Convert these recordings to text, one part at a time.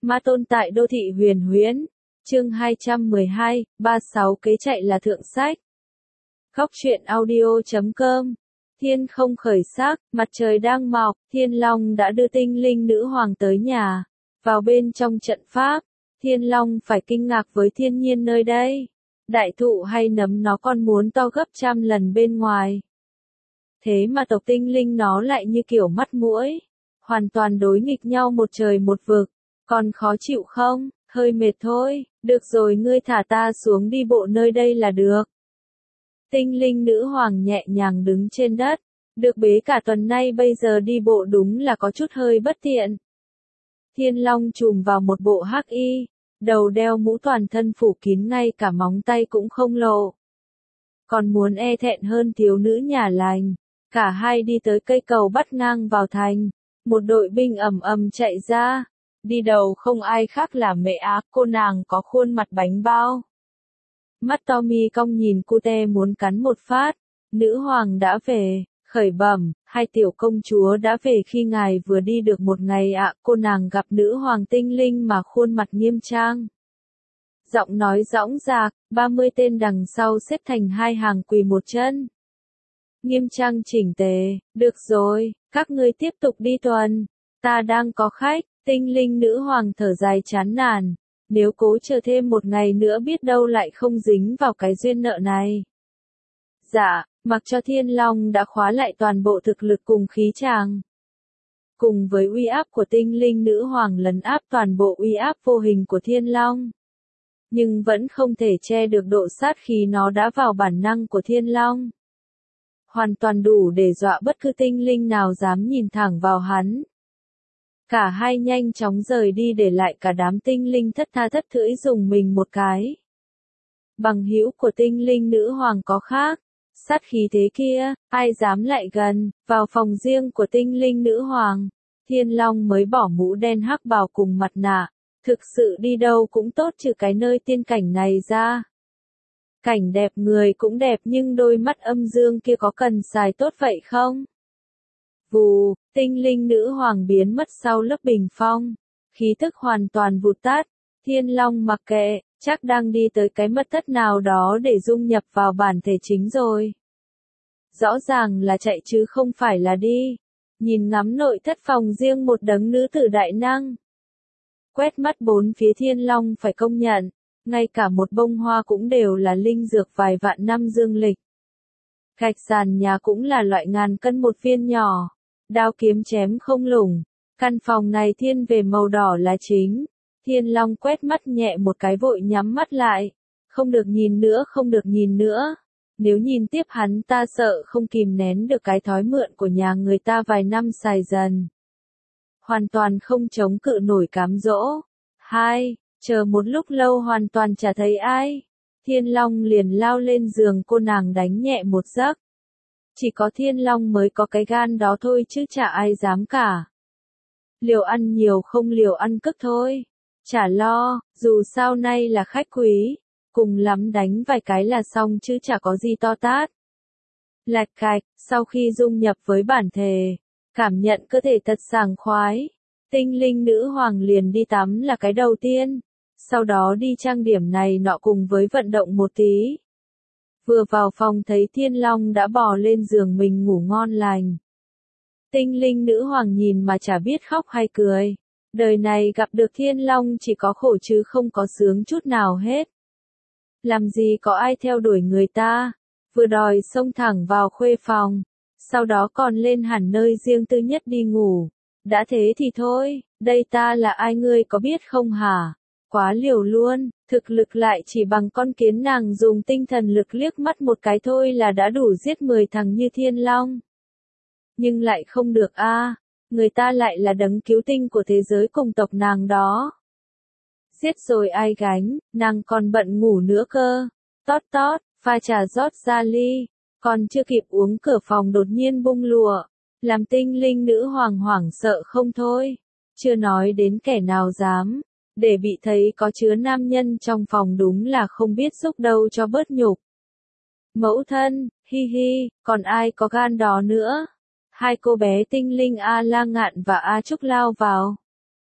Ma tôn tại đô thị huyền huyễn. Chương 212, 36 kế chạy là thượng sách. Góc truyện audio.com. Thiên không khởi sắc, mặt trời đang mọc, Thiên Long đã đưa tinh linh nữ hoàng tới nhà. Vào bên trong trận pháp, Thiên Long phải kinh ngạc với thiên nhiên nơi đây. Đại thụ hay nấm nó còn muốn to gấp trăm lần bên ngoài. Thế mà tộc tinh linh nó lại như kiểu mắt muỗi. Hoàn toàn đối nghịch nhau một trời một vực. Còn khó chịu không? Hơi mệt thôi, được rồi ngươi thả ta xuống đi bộ nơi đây là được. Tinh linh nữ hoàng nhẹ nhàng đứng trên đất, được bế cả tuần nay bây giờ đi bộ đúng là có chút hơi bất tiện. Thiên Long trùm vào một bộ hắc y, đầu đeo mũ toàn thân phủ kín ngay cả móng tay cũng không lộ. Còn muốn e thẹn hơn thiếu nữ nhà lành, cả hai đi tới cây cầu bắt ngang vào thành, một đội binh ầm ầm chạy ra. Đi đầu không ai khác là mẹ Á, cô nàng có khuôn mặt bánh bao. Mắt Tommy cong nhìn cute muốn cắn một phát. Nữ hoàng đã về, khởi bẩm, hai tiểu công chúa đã về khi ngài vừa đi được một ngày ạ. Cô nàng gặp nữ hoàng tinh linh mà khuôn mặt nghiêm trang. Giọng nói dõng dạc, 30 tên đằng sau xếp thành hai hàng quỳ một chân. Nghiêm trang chỉnh tề, được rồi, các ngươi tiếp tục đi tuần. Ta đang có khách. Tinh linh nữ hoàng thở dài chán nản, nếu cố chờ thêm một ngày nữa biết đâu lại không dính vào cái duyên nợ này. Dạ, mặc cho Thiên Long đã khóa lại toàn bộ thực lực cùng khí tràng. Cùng với uy áp của tinh linh nữ hoàng lấn áp toàn bộ uy áp vô hình của Thiên Long. Nhưng vẫn không thể che được độ sát khí nó đã vào bản năng của Thiên Long. Hoàn toàn đủ để dọa bất cứ tinh linh nào dám nhìn thẳng vào hắn. Cả hai nhanh chóng rời đi để lại cả đám tinh linh thất tha thất thưởi dùng mình một cái. Bằng hữu của tinh linh nữ hoàng có khác, sát khí thế kia, ai dám lại gần, vào phòng riêng của tinh linh nữ hoàng. Thiên Long mới bỏ mũ đen hắc bào cùng mặt nạ, thực sự đi đâu cũng tốt trừ cái nơi tiên cảnh này ra. Cảnh đẹp người cũng đẹp nhưng đôi mắt âm dương kia có cần xài tốt vậy không? Vù, tinh linh nữ hoàng biến mất sau lớp bình phong, khí thức hoàn toàn vụt tắt. Thiên Long mặc kệ, chắc đang đi tới cái mật thất nào đó để dung nhập vào bản thể chính rồi. Rõ ràng là chạy chứ không phải là đi. Nhìn ngắm nội thất phòng riêng một đấng nữ tử đại năng. Quét mắt bốn phía Thiên Long phải công nhận, ngay cả một bông hoa cũng đều là linh dược vài vạn năm dương lịch. Gạch sàn nhà cũng là loại ngàn cân một viên nhỏ. Đao kiếm chém không lủng. Căn phòng này thiên về màu đỏ là chính. Thiên Long quét mắt nhẹ một cái vội nhắm mắt lại. Không được nhìn nữa, không được nhìn nữa. Nếu nhìn tiếp hắn ta sợ không kìm nén được cái thói mượn của nhà người ta vài năm xài dần. Hoàn toàn không chống cự nổi cám dỗ. Chờ một lúc lâu hoàn toàn chả thấy ai. Thiên Long liền lao lên giường cô nàng đánh nhẹ một giấc. Chỉ có Thiên Long mới có cái gan đó thôi chứ chả ai dám cả. Liều ăn nhiều không liều ăn cức thôi. Chả lo, dù sao nay là khách quý. Cùng lắm đánh vài cái là xong chứ chả có gì to tát. Lạch cạch, sau khi dung nhập với bản thể, cảm nhận cơ thể thật sảng khoái. Tinh linh nữ hoàng liền đi tắm là cái đầu tiên. Sau đó đi trang điểm này nọ cùng với vận động một tí. Vừa vào phòng thấy Thiên Long đã bò lên giường mình ngủ ngon lành. Tinh linh nữ hoàng nhìn mà chả biết khóc hay cười. Đời này gặp được Thiên Long chỉ có khổ chứ không có sướng chút nào hết. Làm gì có ai theo đuổi người ta. Vừa đòi xông thẳng vào khuê phòng. Sau đó còn lên hẳn nơi riêng tư nhất đi ngủ. Đã thế thì thôi, đây ta là ai ngươi có biết không hả? Quá liều luôn, thực lực lại chỉ bằng con kiến nàng dùng tinh thần lực liếc mắt một cái thôi là đã đủ giết 10 thằng như Thiên Long. Nhưng lại không được a, người ta lại là đấng cứu tinh của thế giới cùng tộc nàng đó. Giết rồi ai gánh, nàng còn bận ngủ nữa cơ. Tót, pha trà rót ra ly, còn chưa kịp uống cửa phòng đột nhiên bung lụa, làm tinh linh nữ hoàng hoảng sợ không thôi. Chưa nói đến kẻ nào dám. Để bị thấy có chứa nam nhân trong phòng đúng là không biết giúp đâu cho bớt nhục. Mẫu thân, hi, còn ai có gan đó nữa. Hai cô bé tinh linh A La Ngạn và A Trúc lao vào.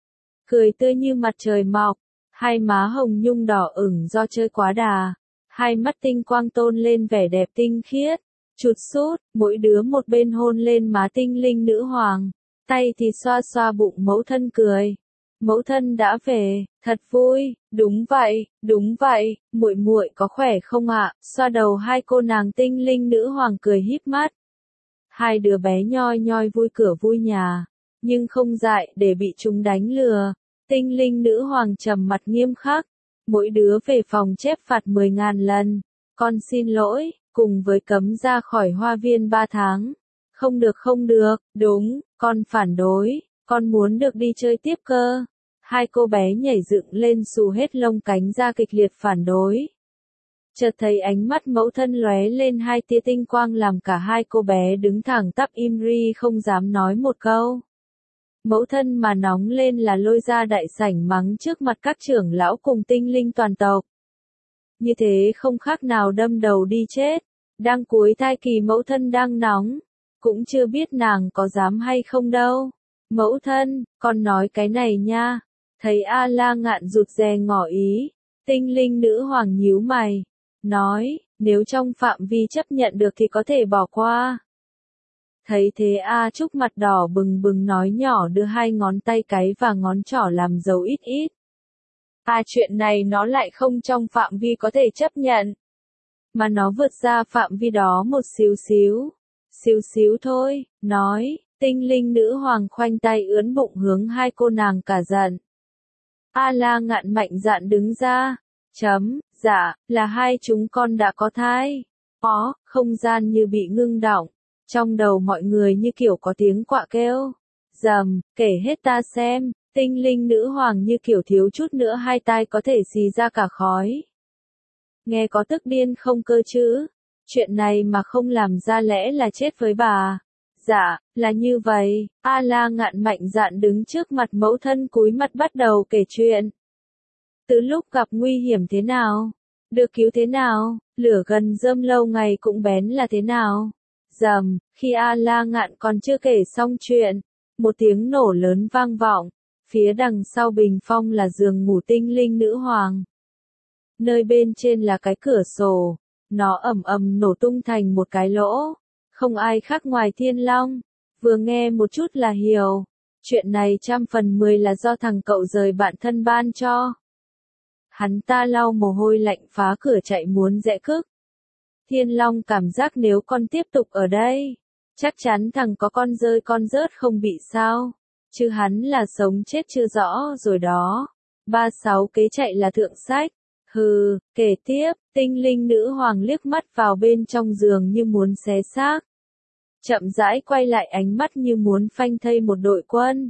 cười tươi như mặt trời mọc, hai má hồng nhung đỏ ửng do chơi quá đà, hai mắt tinh quang tôn lên vẻ đẹp tinh khiết, chụt sút, mỗi đứa một bên hôn lên má tinh linh nữ hoàng, tay thì xoa xoa bụng mẫu thân cười. Mẫu thân đã về, thật vui, đúng vậy, muội muội có khỏe không ạ? Xoa đầu hai cô nàng tinh linh nữ hoàng cười híp mắt. Hai đứa bé nhoi nhoi vui cửa vui nhà, nhưng không dại để bị chúng đánh lừa. Tinh linh nữ hoàng trầm mặt nghiêm khắc, mỗi đứa về phòng chép phạt 10.000 lần. Con xin lỗi, cùng với cấm ra khỏi hoa viên 3 tháng. Không được, đúng, con phản đối, con muốn được đi chơi tiếp cơ. Hai cô bé nhảy dựng lên xù hết lông cánh ra kịch liệt phản đối. Chợt thấy ánh mắt mẫu thân lóe lên hai tia tinh quang làm cả hai cô bé đứng thẳng tắp im ri không dám nói một câu. Mẫu thân mà nóng lên là lôi ra đại sảnh mắng trước mặt các trưởng lão cùng tinh linh toàn tộc. Như thế không khác nào đâm đầu đi chết. Đang cuối thai kỳ mẫu thân đang nóng, cũng chưa biết nàng có dám hay không đâu. Mẫu thân, con nói cái này nha. Thấy A La Ngạn rụt rè ngỏ ý, tinh linh nữ hoàng nhíu mày, nói, nếu trong phạm vi chấp nhận được thì có thể bỏ qua. Thấy thế A Trúc mặt đỏ bừng bừng nói nhỏ đưa hai ngón tay cái và ngón trỏ làm dấu ít ít. Chuyện này nó lại không trong phạm vi có thể chấp nhận, mà nó vượt ra phạm vi đó một xíu xíu thôi, nói, tinh linh nữ hoàng khoanh tay ướn bụng hướng hai cô nàng cả giận. A La Ngạn mạnh dạn đứng ra, dạ, là hai chúng con đã có thai. Không gian như bị ngưng đọng, trong đầu mọi người như kiểu có tiếng quạ kêu. Kể hết ta xem, tinh linh nữ hoàng như kiểu thiếu chút nữa hai tai có thể xì ra cả khói. Nghe có tức điên không cơ chứ, chuyện này mà không làm ra lẽ là chết với bà. Dạ, là như vậy, A La Ngạn mạnh dạn đứng trước mặt mẫu thân cúi mặt bắt đầu kể chuyện. Từ lúc gặp nguy hiểm thế nào, được cứu thế nào, lửa gần rơm lâu ngày cũng bén là thế nào. Khi A La Ngạn còn chưa kể xong chuyện, một tiếng nổ lớn vang vọng, phía đằng sau bình phong là giường ngủ tinh linh nữ hoàng. Nơi bên trên là cái cửa sổ, nó ầm ầm nổ tung thành một cái lỗ. Không ai khác ngoài Thiên Long, vừa nghe một chút là hiểu, chuyện này 100/10 là do thằng cậu rời bạn thân ban cho. Hắn ta lau mồ hôi lạnh phá cửa chạy muốn rẽ cức. Thiên Long cảm giác nếu con tiếp tục ở đây, chắc chắn thằng có con rơi con rớt không bị sao, chứ hắn là sống chết chưa rõ rồi đó. 36 kế chạy là thượng sách. Kể tiếp, tinh linh nữ hoàng liếc mắt vào bên trong giường như muốn xé xác. Chậm rãi quay lại ánh mắt như muốn phanh thây một đội quân.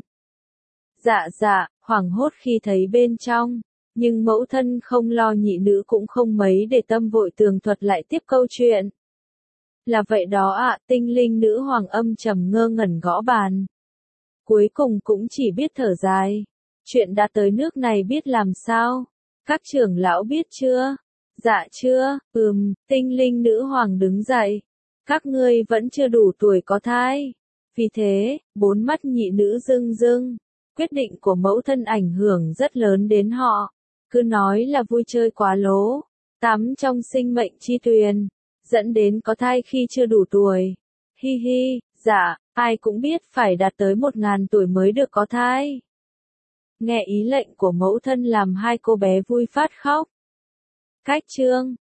Dạ, hoảng hốt khi thấy bên trong, nhưng mẫu thân không lo nhị nữ cũng không mấy để tâm vội tường thuật lại tiếp câu chuyện. Là vậy đó ạ, tinh linh nữ hoàng âm trầm ngơ ngẩn gõ bàn. Cuối cùng cũng chỉ biết thở dài. Chuyện đã tới nước này biết làm sao? Các trưởng lão biết chưa? Dạ chưa, tinh linh nữ hoàng đứng dậy. Các ngươi vẫn chưa đủ tuổi có thai. Vì thế, bốn mắt nhị nữ rưng rưng. Quyết định của mẫu thân ảnh hưởng rất lớn đến họ. Cứ nói là vui chơi quá lố. Tắm trong sinh mệnh chi tuyền. Dẫn đến có thai khi chưa đủ tuổi. Dạ, ai cũng biết phải đạt tới 1.000 tuổi mới được có thai. Nghe ý lệnh của mẫu thân làm hai cô bé vui phát khóc. Cách chương